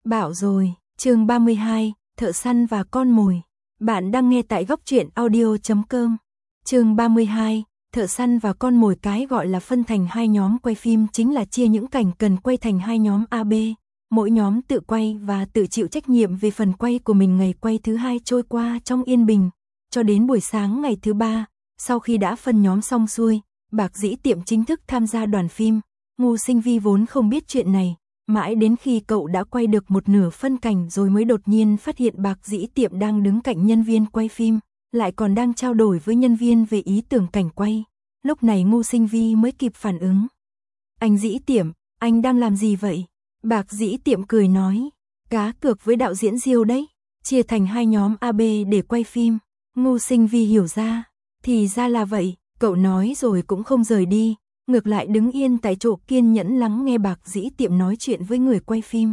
Bảo rồi, chương 32, thợ săn và con mồi. Bạn đang nghe tại góc truyện audio.com. Chương 32, thợ săn và con mồi. Cái gọi là phân thành hai nhóm quay phim chính là chia những cảnh cần quay thành hai nhóm A, B. Mỗi nhóm tự quay và tự chịu trách nhiệm về phần quay của mình. Ngày quay thứ hai trôi qua trong yên bình, cho đến buổi sáng ngày thứ ba, sau khi đã phân nhóm xong xuôi, Bạc Dĩ Tiệm chính thức tham gia đoàn phim. Ngô Sinh Vi vốn không biết chuyện này, mãi đến khi cậu đã quay được một nửa phân cảnh rồi mới đột nhiên phát hiện Bạc Dĩ Tiệm đang đứng cạnh nhân viên quay phim, lại còn đang trao đổi với nhân viên về ý tưởng cảnh quay. Lúc này Ngô Sinh Vi mới kịp phản ứng. Anh Dĩ Tiệm, anh đang làm gì vậy? Bạc Dĩ Tiệm cười nói, cá cược với đạo diễn Diêu đấy, chia thành hai nhóm A, B để quay phim. Ngô Sinh Vi hiểu ra, thì ra là vậy, cậu nói rồi cũng không rời đi. Ngược lại đứng yên tại chỗ kiên nhẫn lắng nghe Bạc Dĩ Tiệm nói chuyện với người quay phim.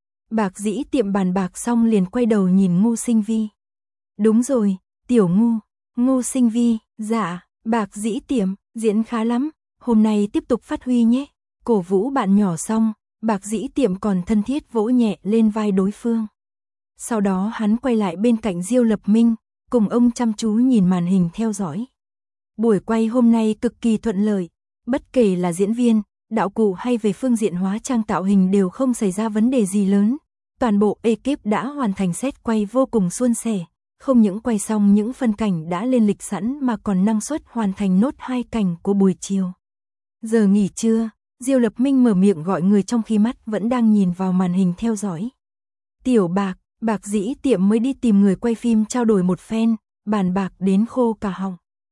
Bạc Dĩ Tiệm bàn bạc xong liền quay đầu nhìn Ngô Sinh Vi. Đúng rồi, Tiểu Ngô. Ngô Sinh Vi, dạ. Bạc Dĩ Tiệm, diễn khá lắm, hôm nay tiếp tục phát huy nhé. Cổ vũ bạn nhỏ xong, Bạc Dĩ Tiệm còn thân thiết vỗ nhẹ lên vai đối phương. Sau đó hắn quay lại bên cạnh Diêu Lập Minh, cùng ông chăm chú nhìn màn hình theo dõi. Buổi quay hôm nay cực kỳ thuận lợi. Bất kể là diễn viên, đạo cụ hay về phương diện hóa trang tạo hình đều không xảy ra vấn đề gì lớn. Toàn bộ ekip đã hoàn thành set quay vô cùng suôn sẻ. Không những quay xong những phân cảnh đã lên lịch sẵn mà còn năng suất hoàn thành nốt 2 cảnh của buổi chiều. Giờ nghỉ trưa, Diêu Lập Minh mở miệng gọi người trong khi mắt vẫn đang nhìn vào màn hình theo dõi. Tiểu Bạc, Bạc Dĩ Tiệm mới đi tìm người quay phim trao đổi một phen, bàn bạc đến khô cả họng.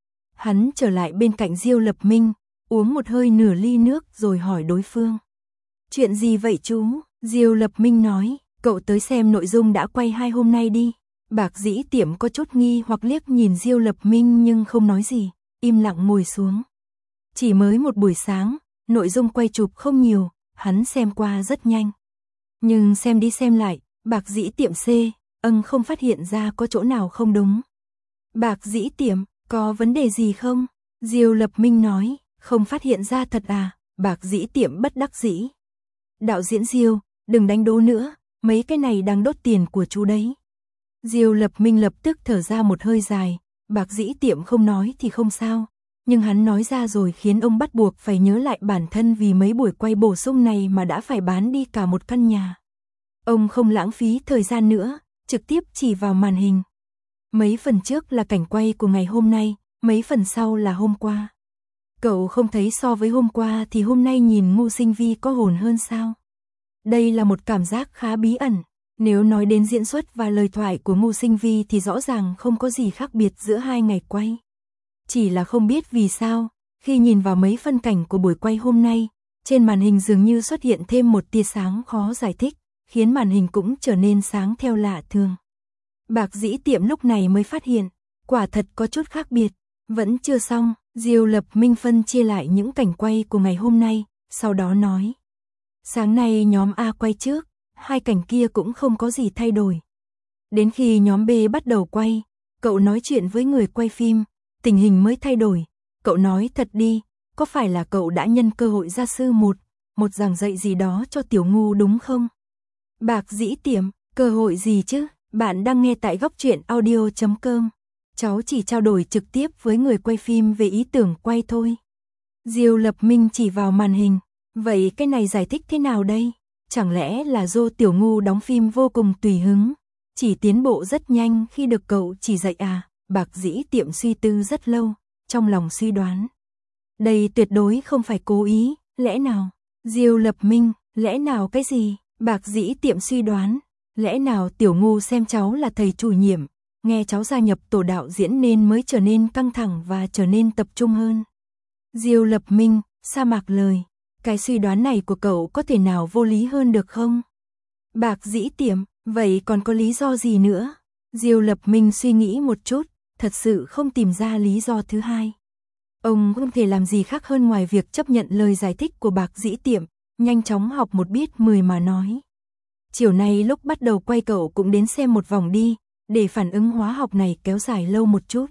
Hắn trở lại bên cạnh Diêu Lập Minh, uống một hơi nửa ly nước rồi hỏi đối phương. Chuyện gì vậy chú? Diêu Lập Minh nói, cậu tới xem nội dung đã quay 2 hôm nay đi. Bạc Dĩ Tiệm có chút nghi hoặc liếc nhìn Diêu Lập Minh nhưng không nói gì, im lặng ngồi xuống. Chỉ mới một buổi sáng, nội dung quay chụp không nhiều, hắn xem qua rất nhanh. Nhưng xem đi xem lại, Bạc Dĩ Tiệm không phát hiện ra có chỗ nào không đúng. Bạc Dĩ Tiệm, có vấn đề gì không? Diêu Lập Minh nói, không phát hiện ra thật à? Bạc Dĩ Tiệm bất đắc dĩ. Đạo diễn Diêu, đừng đánh đố nữa, mấy cái này đang đốt tiền của chú đấy. Diêu Lập Minh lập tức thở ra một hơi dài, Bạc Dĩ Tiệm không nói thì không sao, nhưng hắn nói ra rồi khiến ông bắt buộc phải nhớ lại bản thân vì mấy buổi quay bổ sung này mà đã phải bán đi cả một căn nhà. Ông không lãng phí thời gian nữa, trực tiếp chỉ vào màn hình. Mấy phần trước là cảnh quay của ngày hôm nay, mấy phần sau là hôm qua. Cậu không thấy so với hôm qua thì hôm nay nhìn Ngô Sinh Vi có hồn hơn sao? Đây là một cảm giác khá bí ẩn. Nếu nói đến diễn xuất và lời thoại của Ngô Sinh Vi thì rõ ràng không có gì khác biệt giữa 2 ngày quay. Chỉ là không biết vì sao, khi nhìn vào mấy phân cảnh của buổi quay hôm nay, trên màn hình dường như xuất hiện thêm một tia sáng khó giải thích, khiến màn hình cũng trở nên sáng theo lạ thường. Bạc Dĩ Tiệm lúc này mới phát hiện, quả thật có chút khác biệt. Vẫn chưa xong, Diêu Lập Minh phân chia lại những cảnh quay của ngày hôm nay, sau đó nói. Sáng nay nhóm A quay trước, 2 cảnh kia cũng không có gì thay đổi. Đến khi nhóm B bắt đầu quay, cậu nói chuyện với người quay phim, tình hình mới thay đổi. Cậu nói thật đi, có phải là cậu đã nhân cơ hội gia sư một giảng dạy gì đó cho Tiểu Ngô đúng không? Bạc Dĩ Tiệm, cơ hội gì chứ? Bạn đang nghe tại góc truyện audio.com. Cháu chỉ trao đổi trực tiếp với người quay phim về ý tưởng quay thôi. Diêu Lập Minh chỉ vào màn hình. Vậy cái này giải thích thế nào đây? Chẳng lẽ là do Tiểu Ngô đóng phim vô cùng tùy hứng, chỉ tiến bộ rất nhanh khi được cậu chỉ dạy à? Bạc Dĩ Tiệm suy tư rất lâu, trong lòng suy đoán. Đây tuyệt đối không phải cố ý, lẽ nào? Diêu Lập Minh, lẽ nào cái gì? Bạc Dĩ Tiệm suy đoán. Lẽ nào Tiểu Ngô xem cháu là thầy chủ nhiệm, nghe cháu gia nhập tổ đạo diễn nên mới trở nên căng thẳng và trở nên tập trung hơn. Diêu Lập Minh, sa mạc lời. Cái suy đoán này của cậu có thể nào vô lý hơn được không? Bạc Dĩ Tiệm, vậy còn có lý do gì nữa? Diêu Lập Minh suy nghĩ một chút, thật sự không tìm ra lý do thứ hai. Ông không thể làm gì khác hơn ngoài việc chấp nhận lời giải thích của Bạc Dĩ Tiệm, nhanh chóng học một biết 10 mà nói. Chiều nay lúc bắt đầu quay cậu cũng đến xem một vòng đi, để phản ứng hóa học này kéo dài lâu một chút.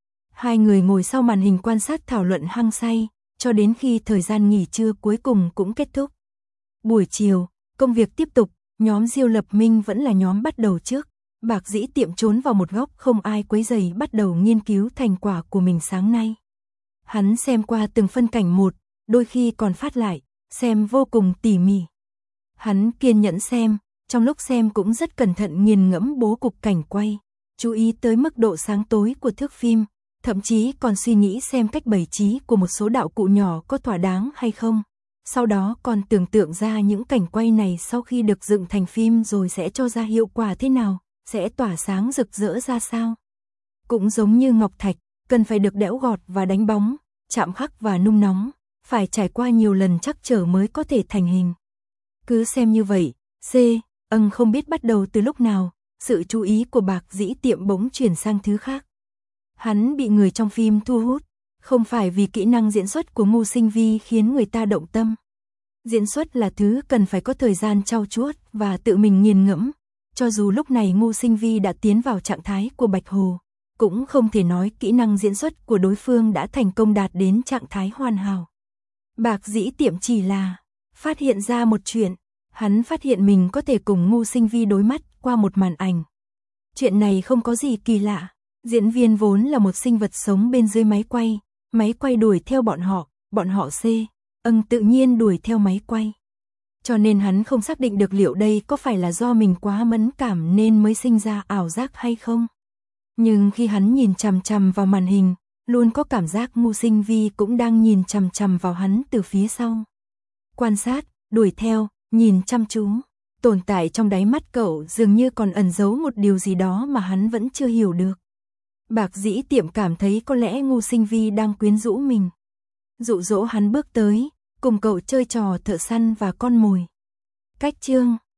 2 người ngồi sau màn hình quan sát thảo luận hăng say, cho đến khi thời gian nghỉ trưa cuối cùng cũng kết thúc. Buổi chiều, công việc tiếp tục, Nhóm Diêu Lập Minh vẫn là nhóm bắt đầu trước. Bạc Dĩ Tiệm trốn vào một góc không ai quấy rầy bắt đầu nghiên cứu thành quả của mình sáng nay. Hắn xem qua từng phân cảnh một, đôi khi còn phát lại, xem vô cùng tỉ mỉ. Hắn kiên nhẫn xem, trong lúc xem cũng rất cẩn thận nghiền ngẫm bố cục cảnh quay, chú ý tới mức độ sáng tối của thước phim, thậm chí còn suy nghĩ xem cách bày trí của một số đạo cụ nhỏ có thỏa đáng hay không. Sau đó còn tưởng tượng ra những cảnh quay này sau khi được dựng thành phim rồi sẽ cho ra hiệu quả thế nào, sẽ tỏa sáng rực rỡ ra sao. Cũng giống như ngọc thạch, cần phải được đẽo gọt và đánh bóng, chạm khắc và nung nóng, phải trải qua nhiều lần trắc trở mới có thể thành hình. Cứ xem như vậy, không biết bắt đầu từ lúc nào, sự chú ý của Bạc Dĩ Tiệm bỗng chuyển sang thứ khác. Hắn bị người trong phim thu hút, không phải vì kỹ năng diễn xuất của Ngô Sinh Vi khiến người ta động tâm. Diễn xuất là thứ cần phải có thời gian trau chuốt và tự mình nghiền ngẫm. Cho dù lúc này Ngô Sinh Vi đã tiến vào trạng thái của Bạch Hồ, cũng không thể nói kỹ năng diễn xuất của đối phương đã thành công đạt đến trạng thái hoàn hảo. Bạc Dĩ Tiệm chỉ là phát hiện ra một chuyện, hắn phát hiện mình có thể cùng Ngô Sinh Vi đối mắt qua một màn ảnh. Chuyện này không có gì kỳ lạ, diễn viên vốn là một sinh vật sống bên dưới máy quay đuổi theo bọn họ tự nhiên đuổi theo máy quay. Cho nên hắn không xác định được liệu đây có phải là do mình quá mẫn cảm nên mới sinh ra ảo giác hay không. Nhưng khi hắn nhìn chằm chằm vào màn hình, luôn có cảm giác Ngô Sinh Vi cũng đang nhìn chằm chằm vào hắn từ phía sau. Quan sát, đuổi theo, nhìn chăm chú, tồn tại trong đáy mắt cậu dường như còn ẩn giấu một điều gì đó mà hắn vẫn chưa hiểu được. Bạc Dĩ Tiệm cảm thấy có lẽ Ngô Sinh Vi đang quyến rũ mình, dụ dỗ hắn bước tới, cùng cậu chơi trò thợ săn và con mồi. Cách chương